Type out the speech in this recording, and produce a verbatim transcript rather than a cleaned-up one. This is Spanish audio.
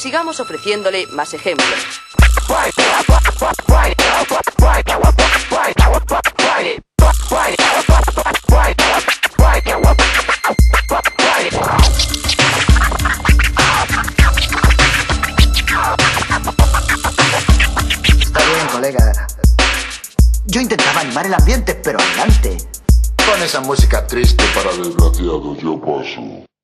sigamos ofreciéndole más ejemplos. Está bien, colega. Yo intentaba animar el ambiente, pero adelante. Pon esa música triste para desgraciados, yo paso.